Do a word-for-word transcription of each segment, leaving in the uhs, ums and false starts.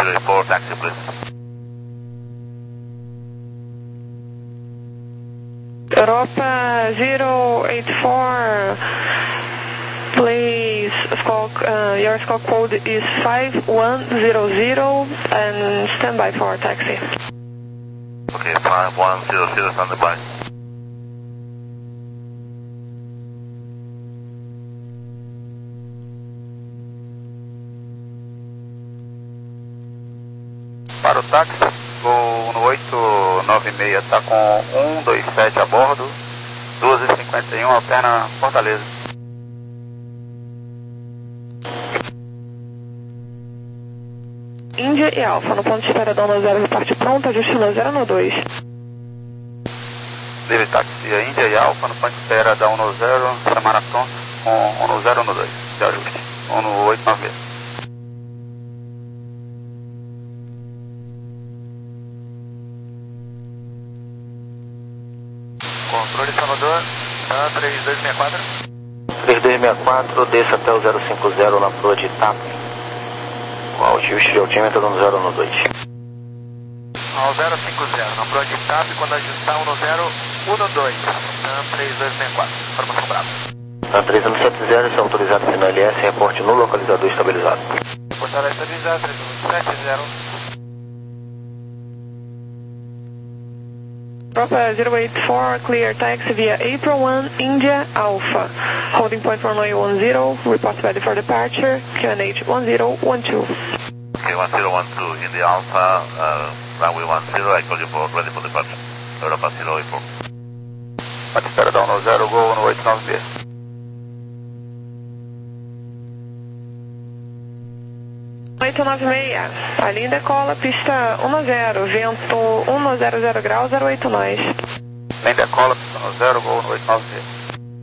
zero eight four, taxi please. Europa zero eight four, please, score, uh, your score code is five one zero zero and stand by for taxi. Okay, five one zero zero, stand by. Para o táxi, o no oito nove seis está com um dois sete a bordo, doze e cinquenta e um, alterna Fortaleza. Índia e Alfa, no ponto de espera da um zero, reporte pronto, ajuste um zero no dois. Livre táxi, a Índia e Alfa, no ponto de espera da um zero, semana pronta, com um zero no dois, de ajuste, um no oito nove seis. Controle Salvador, tá, três dois seis quatro. três dois seis quatro, desça até o zero cinco zero na proa de Itape. Com ajuste de altímetro no zero no dois. Ao zero cinco zero, na proa de Itape, quando ajustar um no zero, um no dois. Tá, três dois seis quatro, formação brava. Na três um sete zero, está autorizado final L S, reporte no localizador estabilizado. Portal estabilizado, três um sete zero. Europa zero eight four, clear taxi via April one, India Alpha. Holding point runway one zero, report ready for departure, Q N H one zero one two. Okay, one zero one two, in the Alpha, uh, runway one zero, I call you for ready for departure. Europa zero eight four. Pode espera da um zero, gol no oito nove seis. oito nove seis, a linha decola, pista um zero, vento um zero zero graus, zero oito nós. Linha decola, pista um zero, gol no oito nove seis.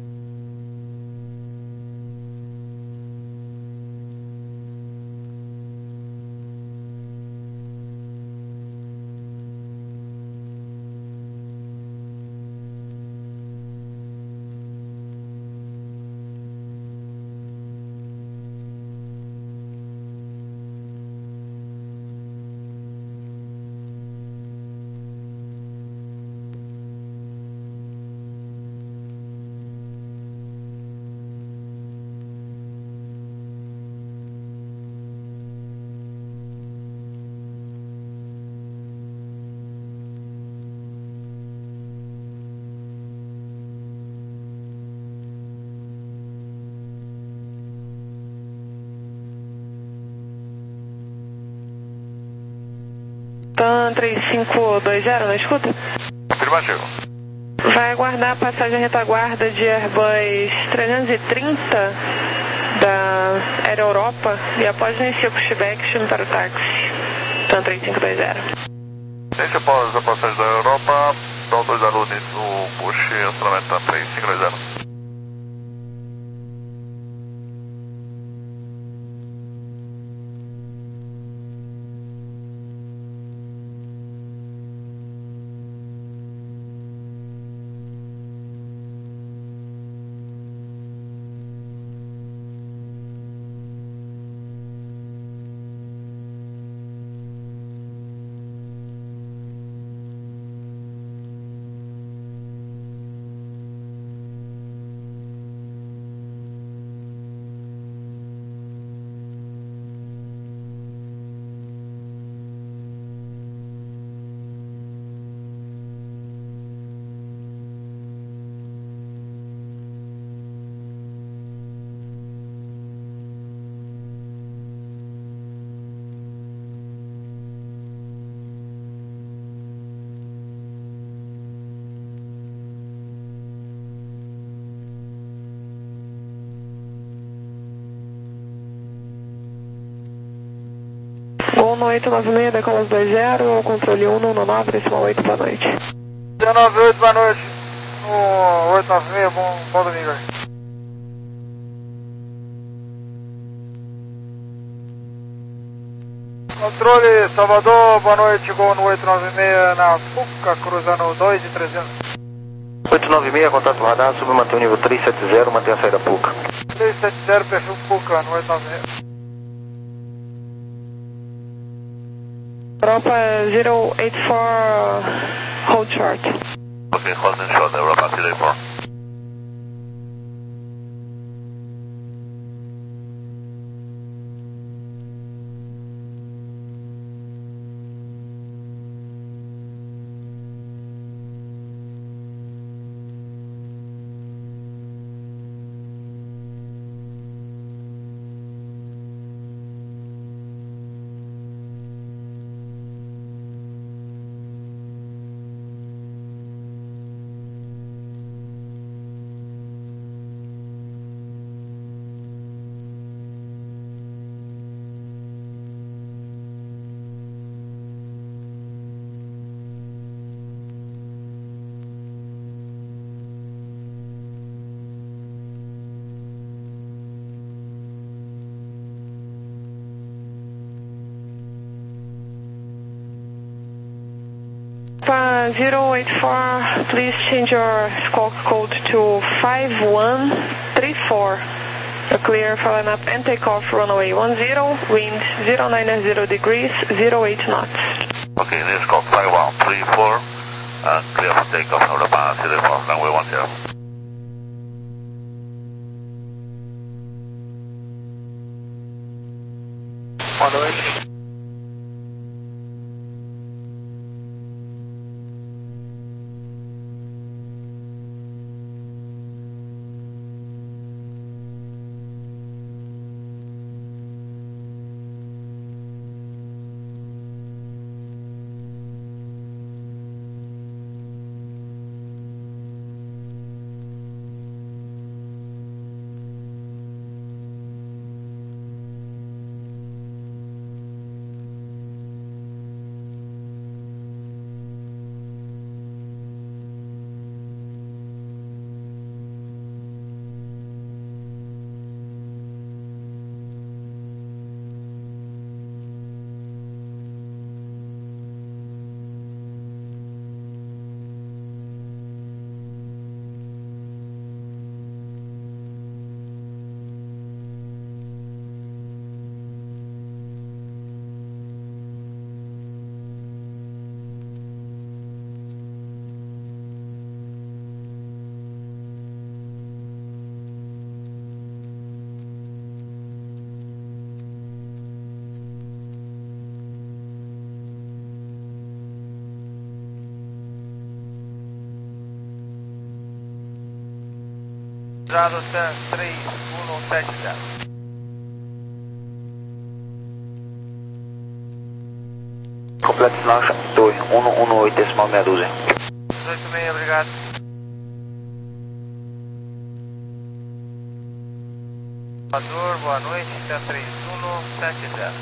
TAM três cinco dois zero, não escuta? Afirmativo. Vai aguardar a passagem retaguarda de Airbus trezentos e trinta da Aero Europa e após iniciar o pushback, chame para o táxi. TAM três cinco dois zero. Desde após a passagem da Europa, dá dois alunos no push, acionamento TAM três cinco dois zero. Gol no oito nove seis, decola dois zero, controle um no nove, decimal oito, boa noite. dezenove oito, boa noite. No oito nove seis, bom, bom domingo aí. Controle Salvador, boa noite, gol no oito nove seis na Puca, cruzando dois e trezentos. oito nove seis, contato radar, sub mantém o nível três sete zero, mantém a saída Puca. três sete zero, perfil Puca, no oito nove seis. Europa zero eight four, hold short. Okay, holding short, Europa zero eight four. zero eight four, please change your squawk code to five one three four. You're clear for line up and take off runway one zero, wind zero nine zero degrees, zero eight knots. Okay, this call five one three four, and clear for takeoff, Europa zero eight four, runway one zero. Boa noite. Usado três um sete zero. Completo launch dois um um oito decimal meia dúzia. dezoito meia, obrigado. Salvador, boa noite, três um sete zero.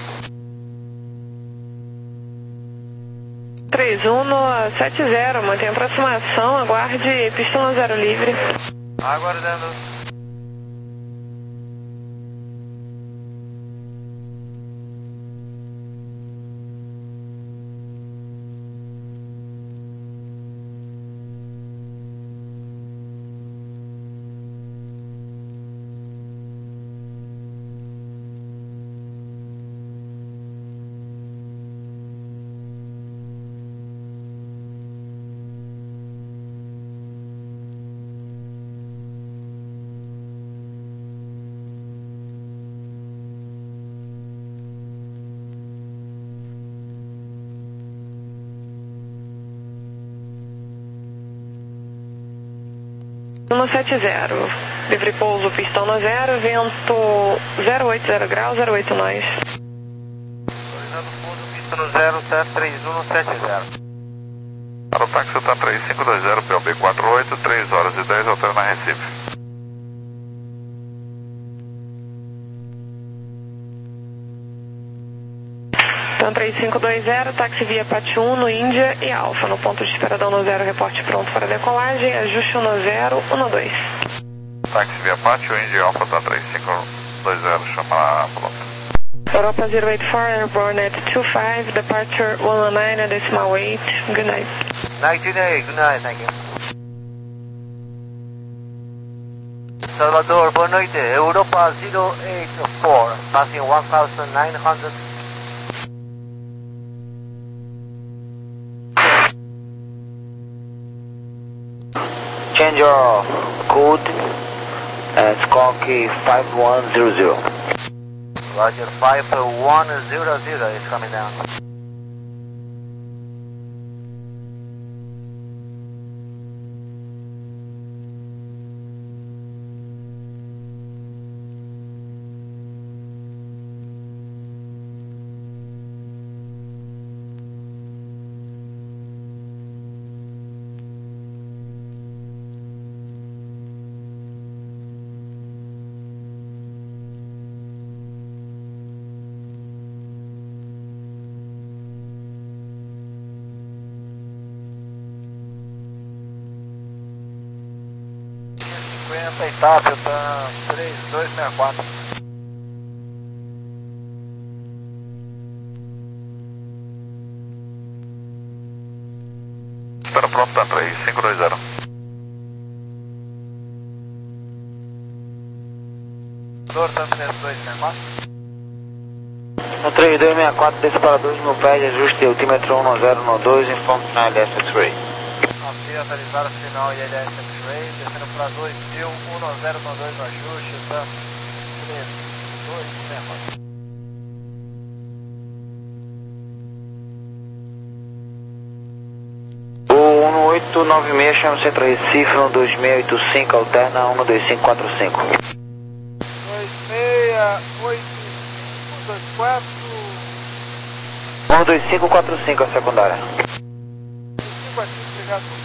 três um sete zero, mantém aproximação, aguarde pista zero livre. Aguardando. um sete zero, livre pouso, pistão no zero, vento zero oito zero graus, zero oito nós. Autorizando pouso, pista no zero, tá três um sete zero. Para o táxi tá três cinco dois zero, P O B quatro oito, três horas e dez, hotel na Recife. Então três cinco dois zero, táxi via Pati um no Índia e Alfa, no ponto de esperadão no zero, reporte pronto para decolagem, ajuste no zero, um dois. Táxi via Pati, o Índia e Alfa tá três cinco dois zero, chama a ambulância. Europa zero eight four, airborne at two five, departure one nine decimal eight, good night. nineteen A, good night, thank you. Salvador, boa noite, Europa zero eight four, passing one thousand nine hundred. change your code and Squawk five one zero zero. Roger, five one zero zero is coming down. cinquenta Itápia, tá três dois seis quatro. Espera pronto, tá três cinco dois zero. Doutor, tá três dois seis quatro. No três dois seis quatro, desce para dois mil pés, ajuste altímetro um zero um dois, informe final I L S X-Ray. Ok, atualizar final I L S X-Ray, descendo para dois mil, um zero um dois no ajuste, tá três dois seis quatro. O um oito nove seis, chama Centro Recife, um dois seis oito cinco, alterna um dois cinco quatro cinco. dois seis oito cinco dois quatro. um dois cinco quatro cinco, a secundária. cinco aqui, obrigado.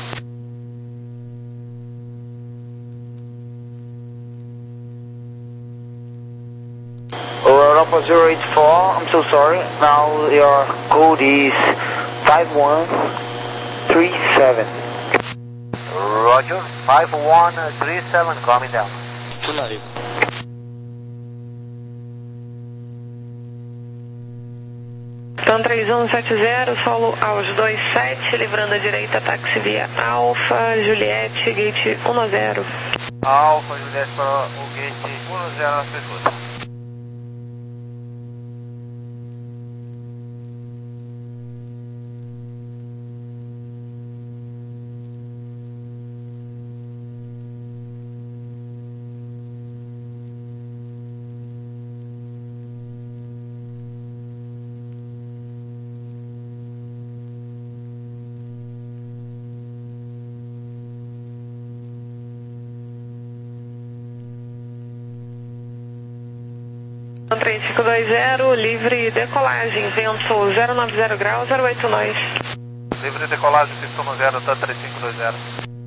Europa zero eight four, I'm so sorry. Now your code is five one three seven. Roger, five one three seven, coming down. Então três um sete zero, solo aos dois sete, livrando a direita, táxi via Alfa, Juliette, gate um zero. Alfa, Juliette para o gate um zero na pessoa. três cinco dois zero, livre decolagem, vento zero nove zero graus, zero oito nós. Livre decolagem, pista um zero, tá três cinco dois zero.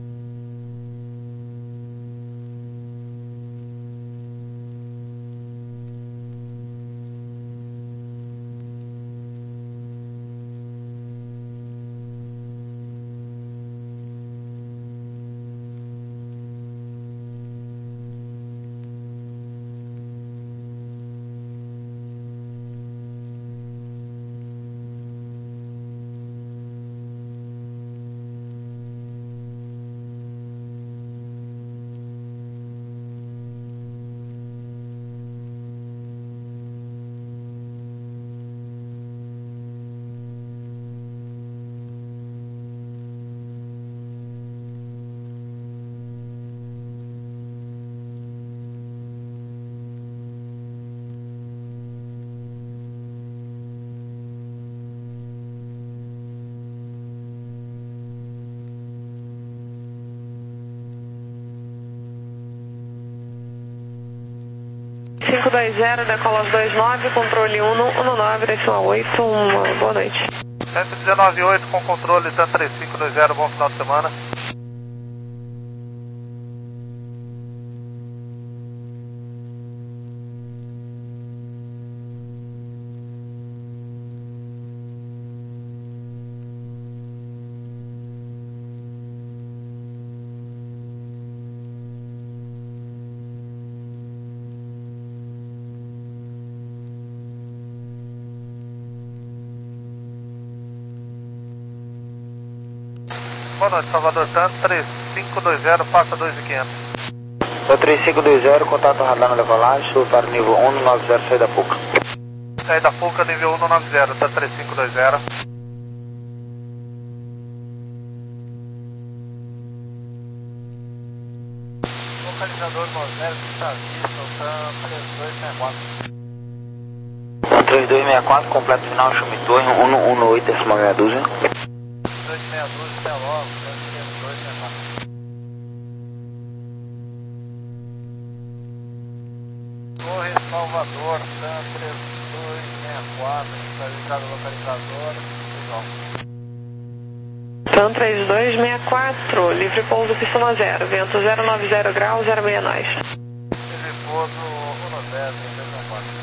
cinco dois zero, decola aos dois nove, controle um um nove, direção oito, uma boa noite. cento e dezenove oito com controle, tá três cinco dois zero, bom final de semana. Boa noite, Salvador Tanto, três cinco dois zero, passa dois mil e quinhentos. três cinco dois zero, contato radar na decolagem, sul para o nível um nove zero, saída Puca. Saída Puca, nível um nove zero, tá três cinco dois zero. um três dois seis quatro, completo final, chame torre, um um oito, décima meia dúzia. dois meia dúzia, até logo, três dois seis quatro. Torre Salvador, TAM três dois seis quatro, está ligado ao localizador, igual. TAM três dois seis quatro, livre pouso pista zero, vento zero nove zero graus, zero seis nós. Livre pouso um zero, vento zero quatro.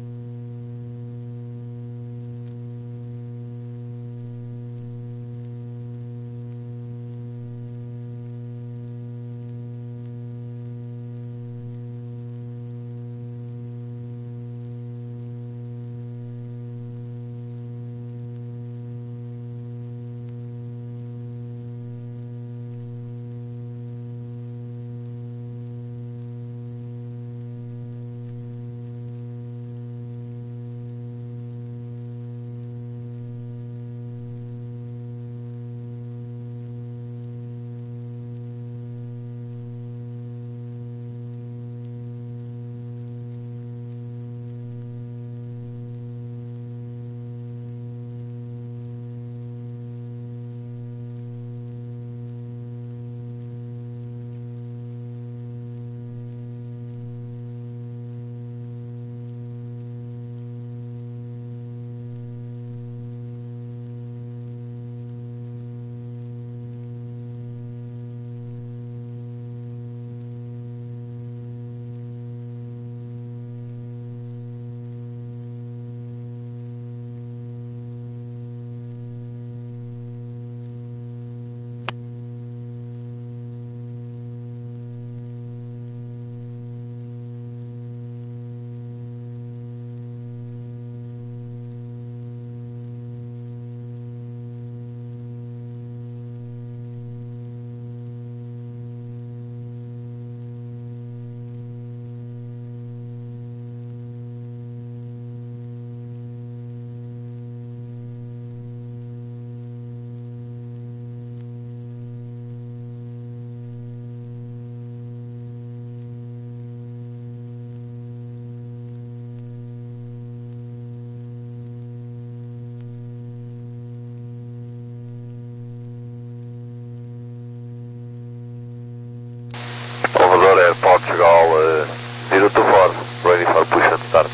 Portugal uh, zero two four, ready for push and start.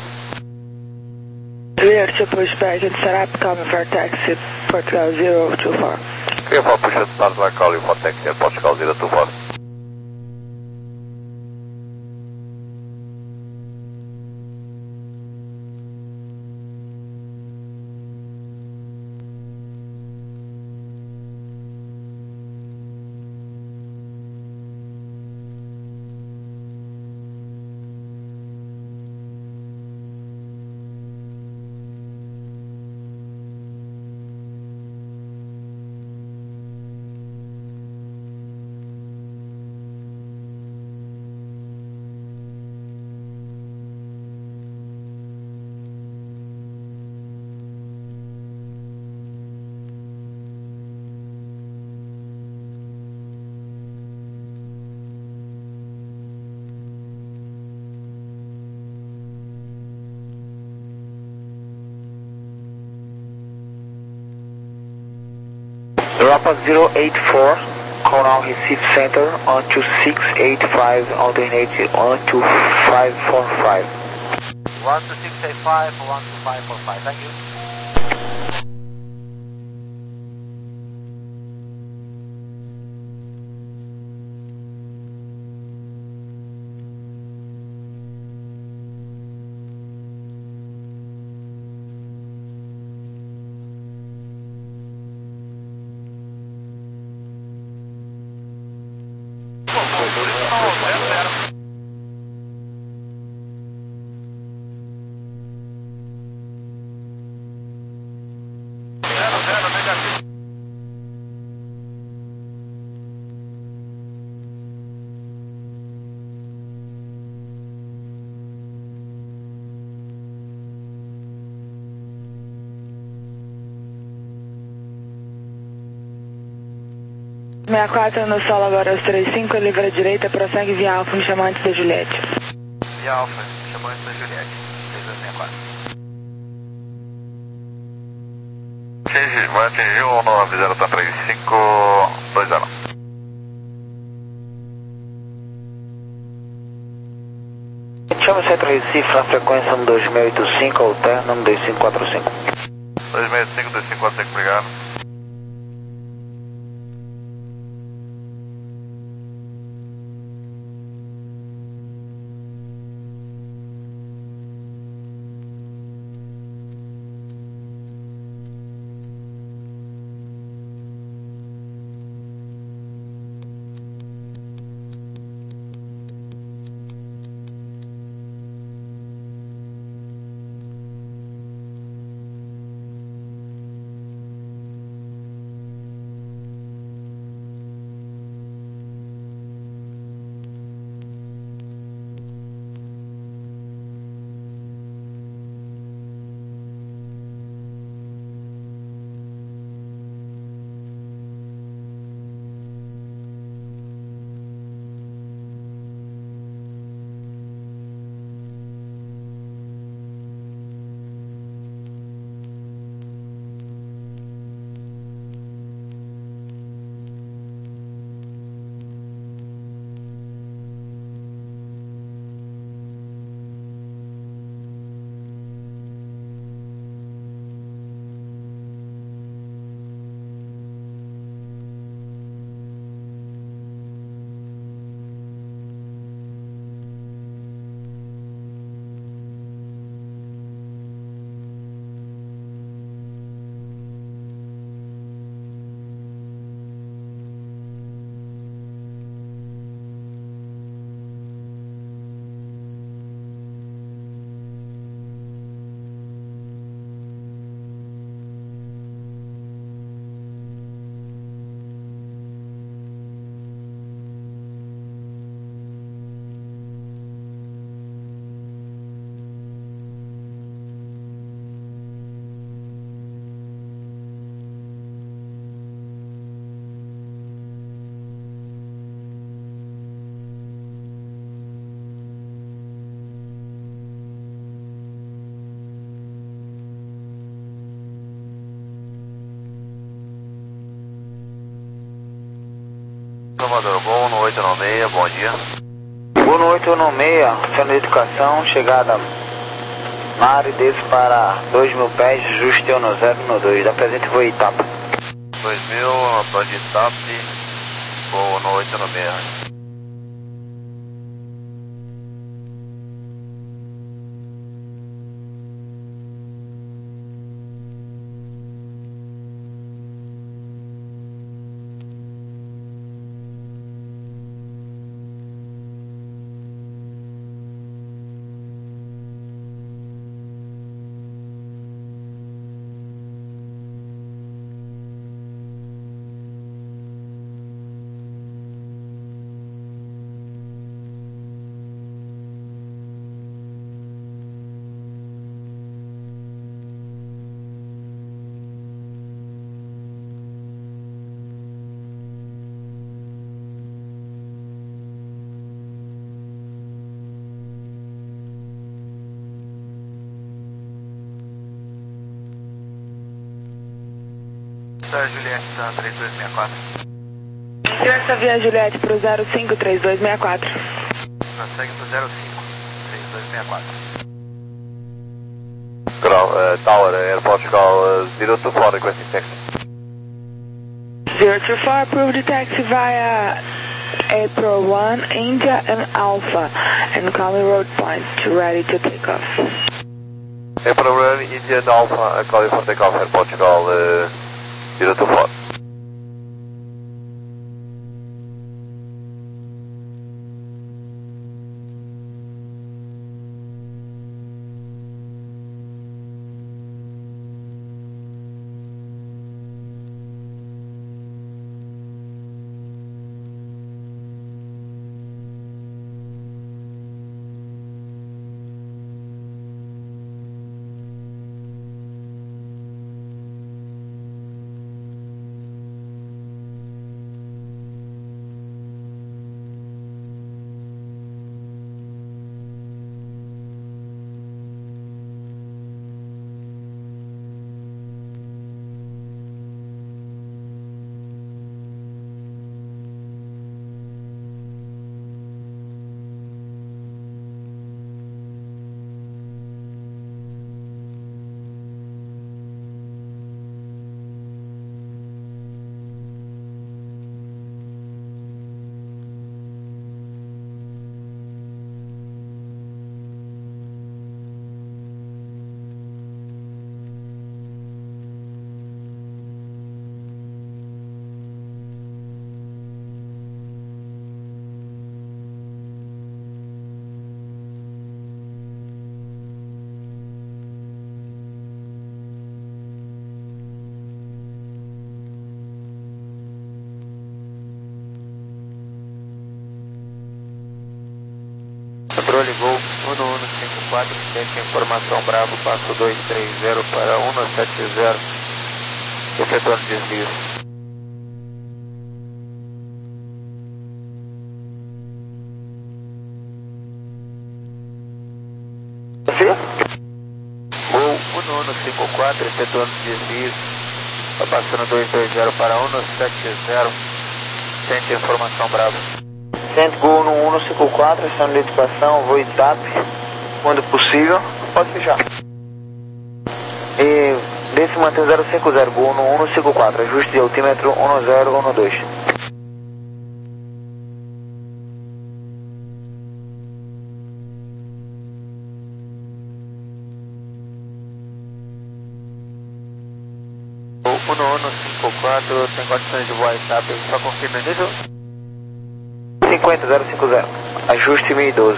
Clear to push back and set up, coming for taxi, Portugal zero two four. Clear for push and start, I call you for taxi at Portugal zero two four. Europa zero eight four, call now receive center on two six eight five, alternate on two five four five. one two six eight five, one two five four five, thank you. sessenta e quatro no solo agora, os trinta e cinco, livre à direita, prossegue via Alfa, me chamando de Juliette. Via Alfa, chamou antes da Juliette, três dois seis quatro. Change, vai atingir o nove zero três cinco dois zero. Chama Centro Recife, a frequência um dois seis oito cinco, alterna um dois cinco quatro cinco. dois seis oito cinco, dois cinco quatro cinco, obrigado. Salvador, Gol no oito nove seis, bom dia. Gol no oito nove seis, Centro de Educação, chegada Marides para dois mil pés, Juste no zero no dois, da presente voo Itapa. dois mil, Antônio de Itap, Gol no oito nove seis. Juliette, tá, três dois seis quatro. Ingressa via Juliette pro zero cinco três dois seis quatro. Prossegue pro zero cinco três dois seis quatro. Ground, uh, Tower, Air Portugal, uh, zero two four, requesting taxi. zero two four, approved the taxi via April one, India and Alpha, and Cali Road Point, ready to take off. April one, India and Alpha, uh, calling for takeoff, Air Portugal, uh, zero two four. controle, Gol um um cinco quatro, tente informação Bravo, passo dois três zero para um sete zero, efetuando desvio. Gol um um cinco quatro, efetuando desvio, está passando dois dois zero para um sete zero, tente informação Bravo. Centro Gol um um cinco quatro, estação de identificação, voo I T A P, quando possível, pode fechar. E desse mantém zero cinco zero, Gol um um cinco quatro, ajuste de altímetro um zero um dois. Gol um um cinco quatro, tem condições de voar I T A P, só confirma nível? cinquenta zero cinco zero, ajuste mil e doze.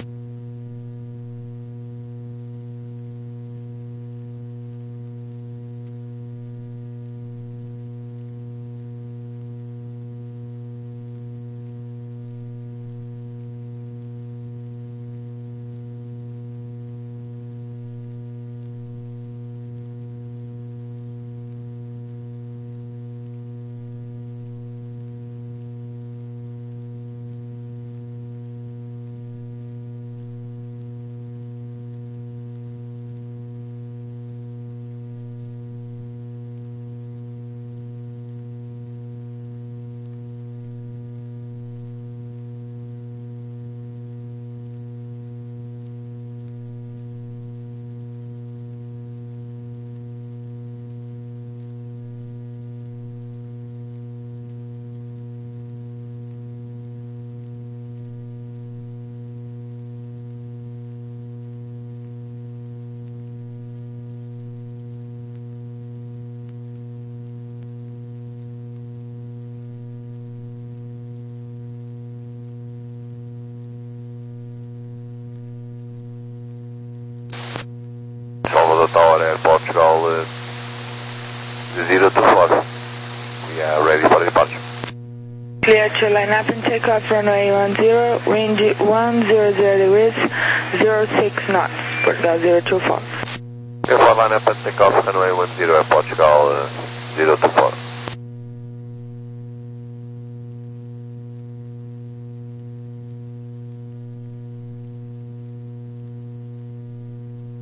Salvador Tower, Air Portugal, uh, zero two four. We are ready for departure. Clear to line up and take off runway one zero, wind one zero zero degrees, zero six knots, Portugal zero two four. Clear for line up and take off runway one zero, Air Portugal, uh, zero two four.